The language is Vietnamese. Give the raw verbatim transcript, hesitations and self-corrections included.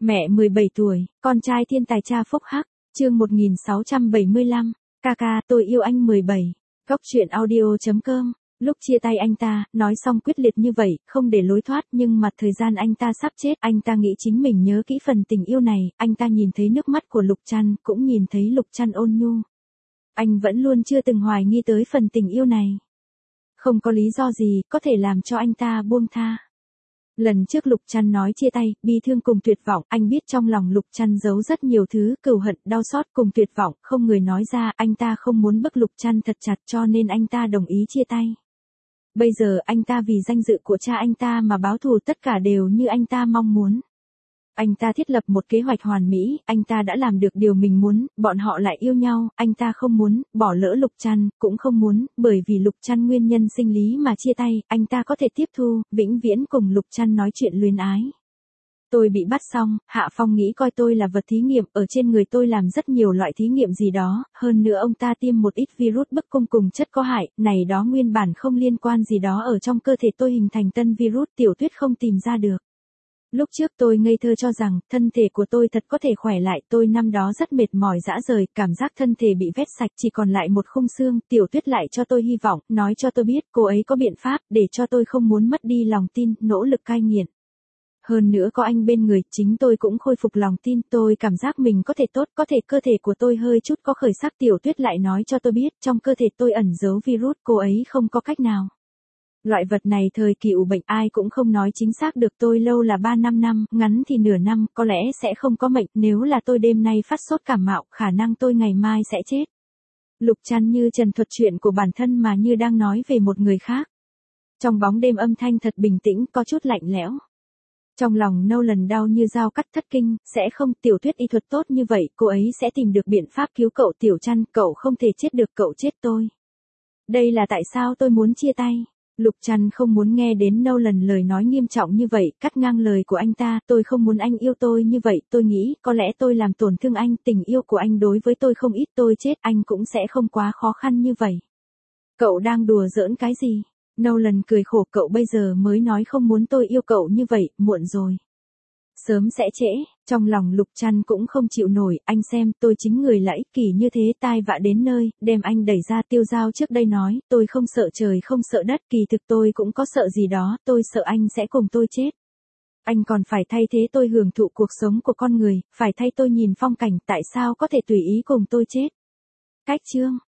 Mẹ mười bảy tuổi, con trai thiên tài cha phúc hắc, chương một nghìn sáu trăm bảy mươi lăm, ca ca, tôi yêu anh mười bảy. Góc truyện audio.com, lúc chia tay anh ta, nói xong quyết liệt như vậy, không để lối thoát, nhưng mà thời gian anh ta sắp chết, anh ta nghĩ chính mình nhớ kỹ phần tình yêu này, anh ta nhìn thấy nước mắt của Lục Trăn, cũng nhìn thấy Lục Trăn ôn nhu. Anh vẫn luôn chưa từng hoài nghi tới phần tình yêu này. Không có lý do gì, có thể làm cho anh ta buông tha. Lần trước Lục Trăn nói chia tay, bi thương cùng tuyệt vọng, anh biết trong lòng Lục Trăn giấu rất nhiều thứ, cừu hận, đau xót cùng tuyệt vọng, không người nói ra, anh ta không muốn bức Lục Trăn thật chặt cho nên anh ta đồng ý chia tay. Bây giờ anh ta vì danh dự của cha anh ta mà báo thù, tất cả đều như anh ta mong muốn. Anh ta thiết lập một kế hoạch hoàn mỹ, anh ta đã làm được điều mình muốn, bọn họ lại yêu nhau, anh ta không muốn bỏ lỡ Lục Trăn, cũng không muốn, bởi vì Lục Trăn nguyên nhân sinh lý mà chia tay, anh ta có thể tiếp thu, vĩnh viễn cùng Lục Trăn nói chuyện luyến ái. Tôi bị bắt xong, Hạ Phong nghĩ coi tôi là vật thí nghiệm, ở trên người tôi làm rất nhiều loại thí nghiệm gì đó, hơn nữa ông ta tiêm một ít virus bức cung cùng chất có hại, này đó nguyên bản không liên quan gì đó ở trong cơ thể tôi hình thành tân virus, Tiểu Tuyết không tìm ra được. Lúc trước tôi ngây thơ cho rằng, thân thể của tôi thật có thể khỏe lại, tôi năm đó rất mệt mỏi rã rời, cảm giác thân thể bị vét sạch, chỉ còn lại một khung xương, Tiểu Tuyết lại cho tôi hy vọng, nói cho tôi biết, cô ấy có biện pháp, để cho tôi không muốn mất đi lòng tin, nỗ lực cai nghiện. Hơn nữa có anh bên người, chính tôi cũng khôi phục lòng tin, tôi cảm giác mình có thể tốt, có thể cơ thể của tôi hơi chút có khởi sắc, Tiểu Tuyết lại nói cho tôi biết, trong cơ thể tôi ẩn giấu virus, cô ấy không có cách nào. Loại vật này thời kỳ ủ bệnh ai cũng không nói chính xác được, tôi lâu là ba năm năm, ngắn thì nửa năm, có lẽ sẽ không có mệnh, nếu là tôi đêm nay phát sốt cảm mạo, khả năng tôi ngày mai sẽ chết. Lục Trăn như trần thuật chuyện của bản thân mà như đang nói về một người khác. Trong bóng đêm âm thanh thật bình tĩnh, có chút lạnh lẽo. Trong lòng Nolan đau như dao cắt thất kinh, sẽ không, Tiểu Tuyết y thuật tốt như vậy, cô ấy sẽ tìm được biện pháp cứu cậu Tiểu Trăn, cậu không thể chết được, cậu chết tôi. Đây là tại sao tôi muốn chia tay. Lục Trăn không muốn nghe đến Nolan lời nói nghiêm trọng như vậy, cắt ngang lời của anh ta, tôi không muốn anh yêu tôi như vậy, tôi nghĩ, có lẽ tôi làm tổn thương anh, tình yêu của anh đối với tôi không ít, tôi chết, anh cũng sẽ không quá khó khăn như vậy. Cậu đang đùa giỡn cái gì? Nolan cười khổ, cậu bây giờ mới nói không muốn tôi yêu cậu như vậy, muộn rồi. Sớm sẽ trễ, trong lòng Lục Trăn cũng không chịu nổi, anh xem, tôi chính người là ích kỷ như thế, tai vạ đến nơi, đem anh đẩy ra. Tiêu Giao trước đây nói, tôi không sợ trời không sợ đất, kỳ thực tôi cũng có sợ gì đó, tôi sợ anh sẽ cùng tôi chết. Anh còn phải thay thế tôi hưởng thụ cuộc sống của con người, phải thay tôi nhìn phong cảnh, tại sao có thể tùy ý cùng tôi chết. Cách chương,